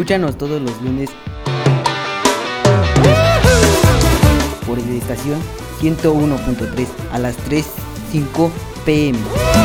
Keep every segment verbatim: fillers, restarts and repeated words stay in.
Escúchanos todos los lunes por la estación ciento uno punto tres a las tres cinco pm.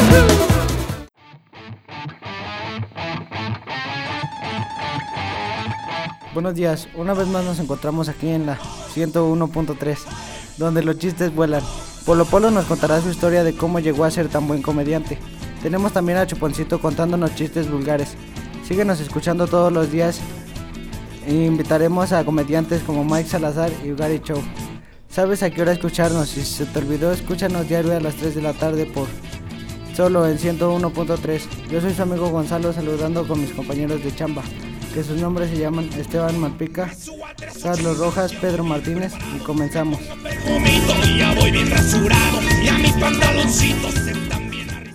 Buenos días, una vez más nos encontramos aquí en la ciento uno punto tres, donde los chistes vuelan. Polo Polo nos contará su historia de cómo llegó a ser tan buen comediante. Tenemos también a Chuponcito contándonos chistes vulgares. Síguenos escuchando todos los días e invitaremos a comediantes como Mike Salazar y Gary Show. ¿Sabes a qué hora escucharnos? Si se te olvidó, escúchanos diario a las tres de la tarde por solo en ciento uno punto tres. Yo soy su amigo Gonzalo, saludando con mis compañeros de chamba, que sus nombres se llaman Esteban Malpica, Carlos Rojas, Pedro Martínez, y comenzamos. Ya voy bien rasurado y a mis pantaloncitos están bien arriba.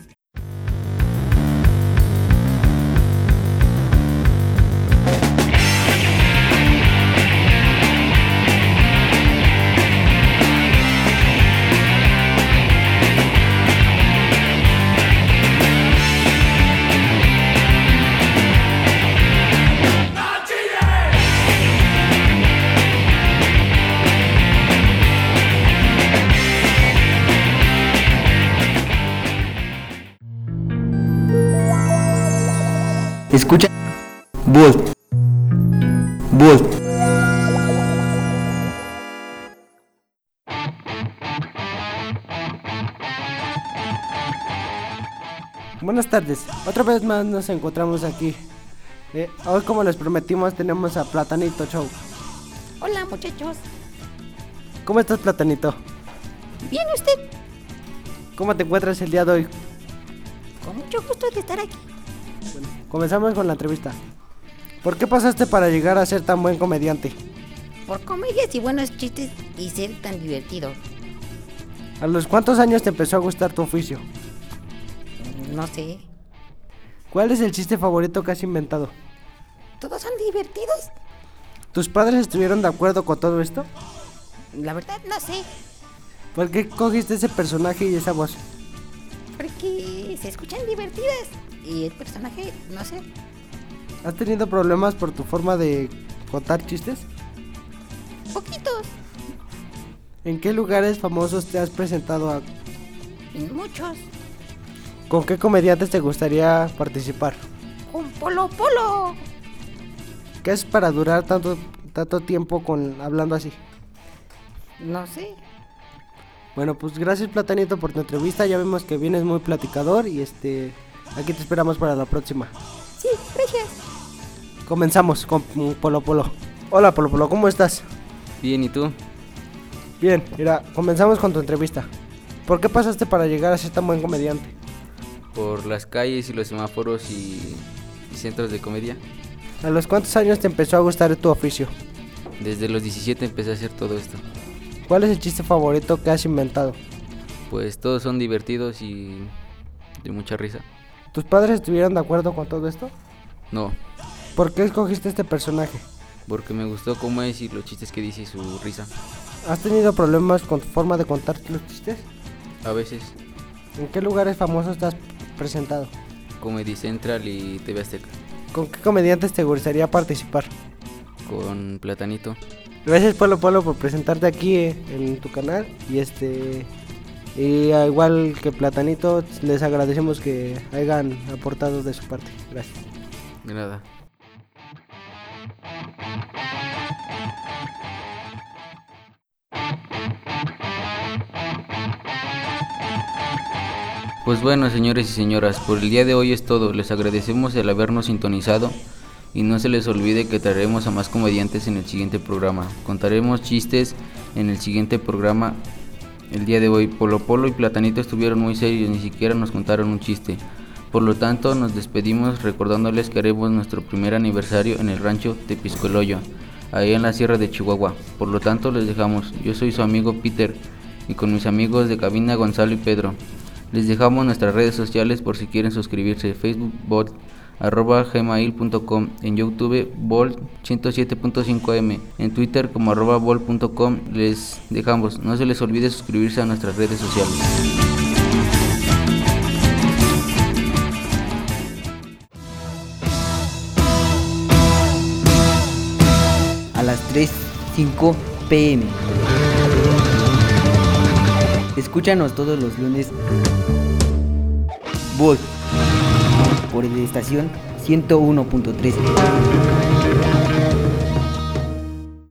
Escucha Volt Volt. Buenas tardes, otra vez más nos encontramos aquí. Eh, hoy, como les prometimos, tenemos a Platanito Show. Hola, muchachos. ¿Cómo estás, Platanito? ¿Bien usted? ¿Cómo te encuentras el día de hoy? Con mucho gusto de estar aquí. Bueno, comenzamos con la entrevista. ¿Por qué pasaste para llegar a ser tan buen comediante? Por comedias y buenos chistes y ser tan divertido. ¿A los cuántos años te empezó a gustar tu oficio? No sé. ¿Cuál es el chiste favorito que has inventado? ¿Todos son divertidos? ¿Tus padres estuvieron de acuerdo con todo esto? La verdad no sé. ¿Por qué cogiste ese personaje y esa voz? Porque se escuchan divertidas y el personaje, no sé. ¿Has tenido problemas por tu forma de contar chistes? Poquitos. ¿En qué lugares famosos te has presentado a... En muchos. ¿Con qué comediantes te gustaría participar? Con Polo Polo. ¿Qué es para durar tanto, tanto tiempo con hablando así? No sé. Bueno, pues gracias, Platanito, por tu entrevista. Ya vemos que vienes muy platicador y este aquí te esperamos para la próxima. Sí, gracias. Comenzamos con Polo Polo. Hola, Polo Polo, ¿cómo estás? Bien, ¿y tú? Bien, mira, comenzamos con tu entrevista. ¿Por qué pasaste para llegar a ser tan buen comediante? Por las calles y los semáforos y, y centros de comedia. ¿A los cuántos años te empezó a gustar tu oficio? Desde los diecisiete empecé a hacer todo esto. ¿Cuál es el chiste favorito que has inventado? Pues todos son divertidos y de mucha risa. ¿Tus padres estuvieron de acuerdo con todo esto? No. ¿Por qué escogiste este personaje? Porque me gustó cómo es y los chistes que dice y su risa. ¿Has tenido problemas con tu forma de contar los chistes? A veces. ¿En qué lugares famosos te has presentado? Comedy Central y T V Azteca. ¿Con qué comediantes te gustaría participar? Con Platanito. Gracias, Polo Polo, por presentarte aquí eh, en tu canal. Y este y al igual que Platanito, les agradecemos que hayan aportado de su parte. Gracias. De nada. Pues bueno, señores y señoras, por el día de hoy es todo. Les agradecemos el habernos sintonizado y no se les olvide que traeremos a más comediantes en el siguiente programa. Contaremos chistes en el siguiente programa. El día de hoy Polo Polo y Platanito estuvieron muy serios, ni siquiera nos contaron un chiste. Por lo tanto, nos despedimos recordándoles que haremos nuestro primer aniversario en el rancho Tepiscoloyo, ahí en la sierra de Chihuahua. Por lo tanto, les dejamos. Yo soy su amigo Peter y con mis amigos de cabina Gonzalo y Pedro. Les dejamos nuestras redes sociales por si quieren suscribirse: Facebook Volt, arroba gmail punto com, en YouTube Volt ciento siete punto cinco eme, en Twitter como arroba volt punto com. Les dejamos, no se les olvide suscribirse a nuestras redes sociales. tres cinco pm. Escúchanos todos los lunes. Voz por la estación ciento uno punto tres.